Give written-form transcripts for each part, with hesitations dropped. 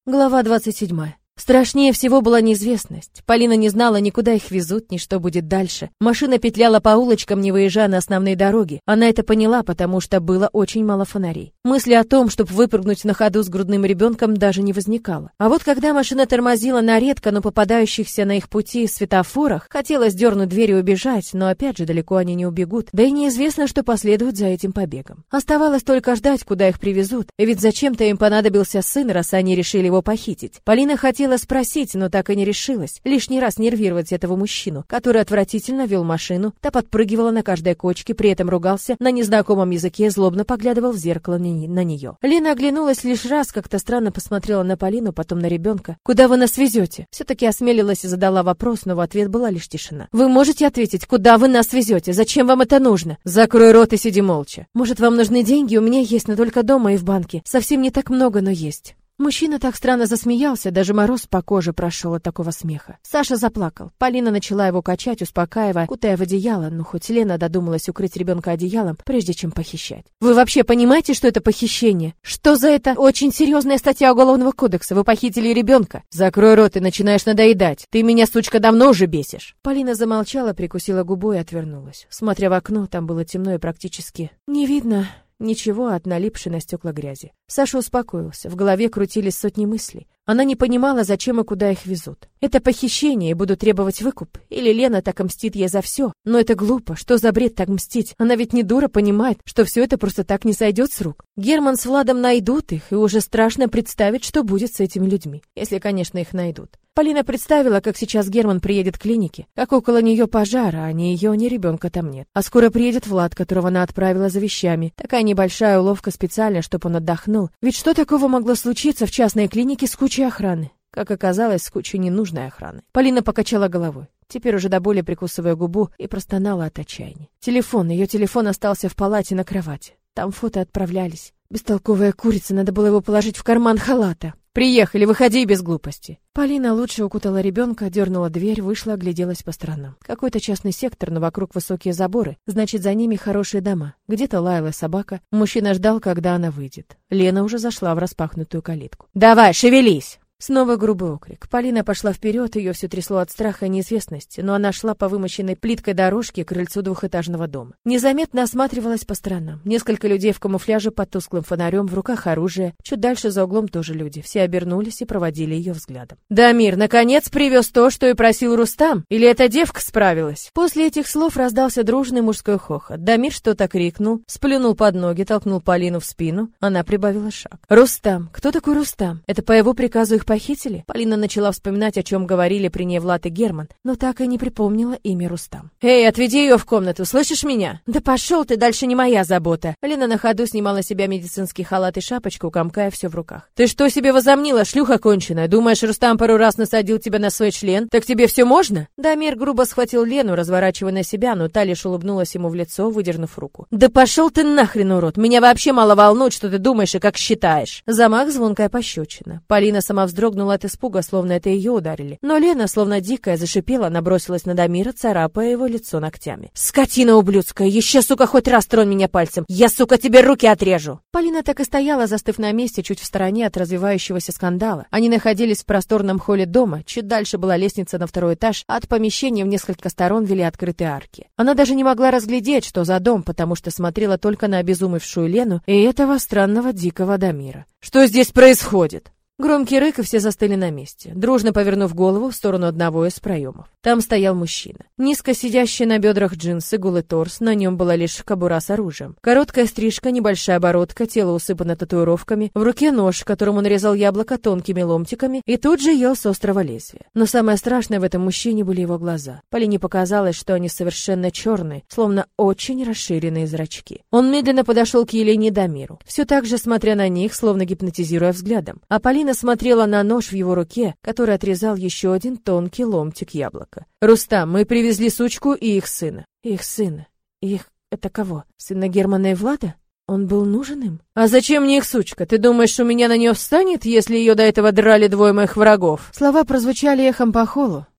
Глава 27. Страшнее всего была неизвестность. Полина не знала ни куда их везут, ни что будет дальше. Машина петляла по улочкам, не выезжая на основные дороги. Она это поняла, потому что было очень мало фонарей. Мысли о том, чтобы выпрыгнуть на ходу с грудным ребенком, даже не возникало. А вот когда машина тормозила на редко, но попадающихся на их пути светофорах, хотелось дернуть дверь и убежать, но опять же далеко они не убегут, да и неизвестно, что последует за этим побегом. Оставалось только ждать, куда их привезут, ведь зачем-то им понадобился сын, раз они решили его похитить. Полина хотела спросить, но так и не решилась. Лишний раз нервировать этого мужчину, который отвратительно вел машину, та подпрыгивала на каждой кочке, при этом ругался на незнакомом языке, злобно поглядывал в зеркало на нее. Лена оглянулась лишь раз, как-то странно посмотрела на Полину, потом на ребенка. «Куда вы нас везете?» Все-таки осмелилась и задала вопрос, но в ответ была лишь тишина. «Вы можете ответить, куда вы нас везете? Зачем вам это нужно?» «Закрой рот и сиди молча». «Может, вам нужны деньги? У меня есть, но только дома и в банке. Совсем не так много, но есть». Мужчина так странно засмеялся, даже мороз по коже прошел от такого смеха. Саша заплакал. Полина начала его качать, успокаивая, кутая в одеяло, но хоть Лена додумалась укрыть ребенка одеялом, прежде чем похищать. «Вы вообще понимаете, что это похищение? Что за это? Очень серьезная статья Уголовного кодекса. Вы похитили ребенка». «Закрой рот, ты начинаешь надоедать. Ты меня, сучка, давно уже бесишь». Полина замолчала, прикусила губу и отвернулась. Смотря в окно, там было темно и практически не видно ничего от налипшей на стекла грязи. Саша успокоился, в голове крутились сотни мыслей. Она не понимала, зачем и куда их везут. Это похищение, и будут требовать выкуп. Или Лена так мстит ей за все. Но это глупо, что за бред так мстить? Она ведь не дура, понимает, что все это просто так не сойдет с рук. Герман с Владом найдут их, и уже страшно представить, что будет с этими людьми. Если, конечно, их найдут. Полина представила, как сейчас Герман приедет к клинике, как около нее пожар, а ни ее, ни ребенка там нет. А скоро приедет Влад, которого она отправила за вещами. Такая небольшая уловка специально, чтобы он отдохнул. Ведь что такого могло случиться в частной клинике с кучей охраны? Как оказалось, с кучей ненужной охраны. Полина покачала головой, теперь уже до боли прикусывая губу, и простонала от отчаяния. Ее телефон остался в палате на кровати. Там фото отправлялись. Бестолковая курица, надо было его положить в карман халата. «Приехали, выходи без глупости». Полина лучше укутала ребенка, дернула дверь, вышла, огляделась по сторонам. Какой-то частный сектор, но вокруг высокие заборы, значит, за ними хорошие дома. Где-то лаяла собака. Мужчина ждал, когда она выйдет. Лена уже зашла в распахнутую калитку. «Давай, шевелись!» Снова грубый окрик. Полина пошла вперед, ее все трясло от страха и неизвестности, но она шла по вымощенной плиткой дорожке к крыльцу двухэтажного дома. Незаметно осматривалась по сторонам. Несколько людей в камуфляже под тусклым фонарем, в руках оружие. Чуть дальше за углом тоже люди. Все обернулись и проводили ее взглядом. «Дамир, наконец привез то, что и просил Рустам? Или эта девка справилась?» После этих слов раздался дружный мужской хохот. Дамир что-то крикнул, сплюнул под ноги, толкнул Полину в спину. Она прибавила шаг. «Рустам? Кто такой Рустам? Это по его приказу их похитили?» Полина начала вспоминать, о чем говорили при ней Влад и Герман, но так и не припомнила имя Рустам. «Эй, отведи ее в комнату, слышишь меня?» «Да пошел ты, дальше не моя забота». Лена на ходу снимала с себя медицинский халат и шапочку, комкая все в руках. «Ты что себе возомнила, шлюха конченая? Думаешь, Рустам пару раз насадил тебя на свой член? Так тебе все можно?» Дамир грубо схватил Лену, разворачивая на себя, но та лишь улыбнулась ему в лицо, выдернув руку. «Да пошел ты нахрен, урод! Меня вообще мало волнует, что ты думаешь и как считаешь!» Замах, звонкая пощечина. Полина сама вздрогнула от испуга, словно это ее ударили. Но Лена, словно дикая, зашипела, набросилась на Дамира, царапая его лицо ногтями. «Скотина ублюдская! Еще, сука, хоть раз тронь меня пальцем! Я, сука, тебе руки отрежу!» Полина так и стояла, застыв на месте, чуть в стороне от развивающегося скандала. Они находились в просторном холле дома, чуть дальше была лестница на второй этаж, а от помещения в несколько сторон вели открытые арки. Она даже не могла разглядеть, что за дом, потому что смотрела только на обезумевшую Лену и этого странного дикого Дамира. «Что здесь происходит?» Громкий рык, и все застыли на месте, дружно повернув голову в сторону одного из проемов. Там стоял мужчина. Низко сидящий на бедрах джинсы, голый торс, на нем была лишь кобура с оружием. Короткая стрижка, небольшая бородка, тело усыпано татуировками, в руке нож, которым он резал яблоко тонкими ломтиками, и тут же ел с острого лезвия. Но самое страшное в этом мужчине были его глаза. Полине показалось, что они совершенно черные, словно очень расширенные зрачки. Он медленно подошел к Елене и Дамиру, все так же смотря на них, словно гипнотизируя взглядом. А Полина смотрела на нож в его руке, который отрезал еще один тонкий ломтик яблока. «Рустам, мы привезли сучку и их сына». «Их сына? Их... это кого? Сына Германа и Влада? Он был нужен им?» «А зачем мне их сучка? Ты думаешь, у меня на нее встанет, если ее до этого драли двое моих врагов?» Слова прозвучали эхом по холлу.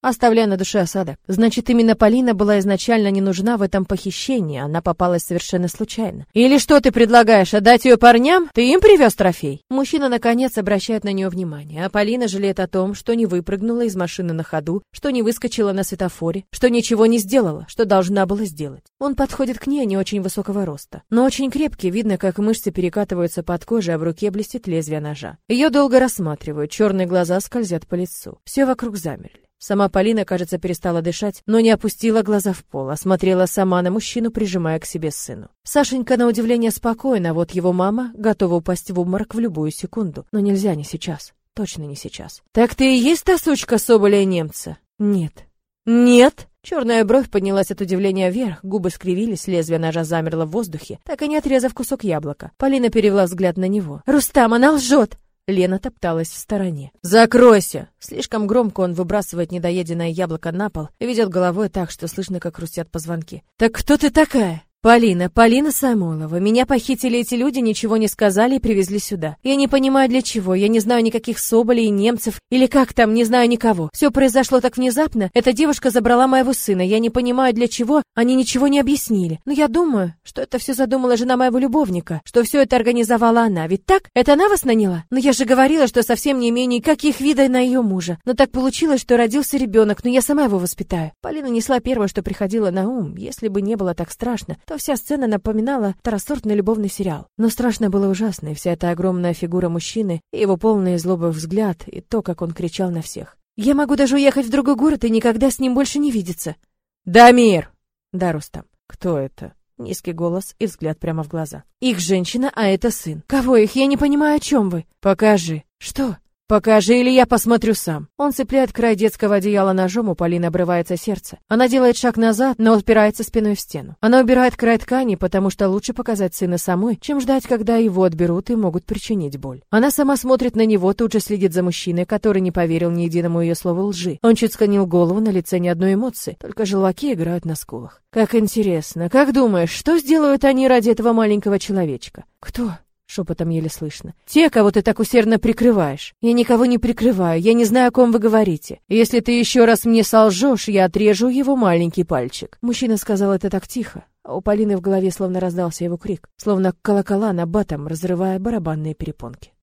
оставляя на душе осадок. Значит, именно Полина была изначально не нужна в этом похищении, она попалась совершенно случайно. Или что ты предлагаешь, отдать ее парням? Ты им привез трофей? Мужчина, наконец, обращает на нее внимание, а Полина жалеет о том, что не выпрыгнула из машины на ходу, что не выскочила на светофоре, что ничего не сделала, что должна была сделать. Он подходит к ней не очень высокого роста, но очень крепкий, видно, как мышцы перекатываются под кожей, а в руке блестит лезвие ножа. Ее долго рассматривают, черные глаза скользят по лицу. Все вокруг замерли. Сама Полина, кажется, перестала дышать, но не опустила глаза в пол, а смотрела сама на мужчину, прижимая к себе сына. Сашенька, на удивление, спокойна, а вот его мама готова упасть в обморок в любую секунду. Но нельзя не сейчас. Точно не сейчас. «Так ты и есть та сучка Соболя и немца?» «Нет». «Нет?» Черная бровь поднялась от удивления вверх, губы скривились, лезвие ножа замерло в воздухе, так и не отрезав кусок яблока. Полина перевела взгляд на него. «Рустам, она лжет!» Лена топталась в стороне. «Закройся!» Слишком громко он выбрасывает недоеденное яблоко на пол и ведет головой так, что слышно, как хрустят позвонки. «Так кто ты такая?» Полина Самойлова. Меня похитили эти люди, ничего не сказали и привезли сюда. Я не понимаю, для чего. Я не знаю никаких Соболей и немцев, или как там, не знаю никого. Все произошло так внезапно. Эта девушка забрала моего сына. Я не понимаю, для чего. Они ничего не объяснили. Но я думаю, что это все задумала жена моего любовника, что все это организовала она. Ведь так? Это она вас наняла? Но я же говорила, что совсем не имею никаких видов на ее мужа. Но так получилось, что родился ребенок, но я сама его воспитаю. Полина несла первое, что приходило на ум. Если бы не было так страшно, то вся сцена напоминала второсортный любовный сериал. Но страшно было ужасно, и вся эта огромная фигура мужчины, и его полный злобы взгляд, и то, как он кричал на всех. «Я могу даже уехать в другой город и никогда с ним больше не видеться». «Дамир!» «Да, Рустам». «Кто это?» Низкий голос и взгляд прямо в глаза. «Их женщина, а это сын». «Кого их? Я не понимаю, о чем вы». «Покажи». «Что?» «Покажи, или я посмотрю сам». Он цепляет край детского одеяла ножом, у Полины обрывается сердце. Она делает шаг назад, но упирается спиной в стену. Она убирает край ткани, потому что лучше показать сына самой, чем ждать, когда его отберут и могут причинить боль. Она сама смотрит на него, тут же следит за мужчиной, который не поверил ни единому ее слову лжи. Он чуть склонил голову, на лице ни одной эмоции, только желваки играют на скулах. «Как интересно. Как думаешь, что сделают они ради этого маленького человечка?» «Кто?» Шепотом еле слышно. «Те, кого ты так усердно прикрываешь». «Я никого не прикрываю, я не знаю, о ком вы говорите. Если ты еще раз мне солжешь, я отрежу его маленький пальчик». Мужчина сказал это так тихо, а у Полины в голове словно раздался его крик, словно колокола набатом, разрывая барабанные перепонки.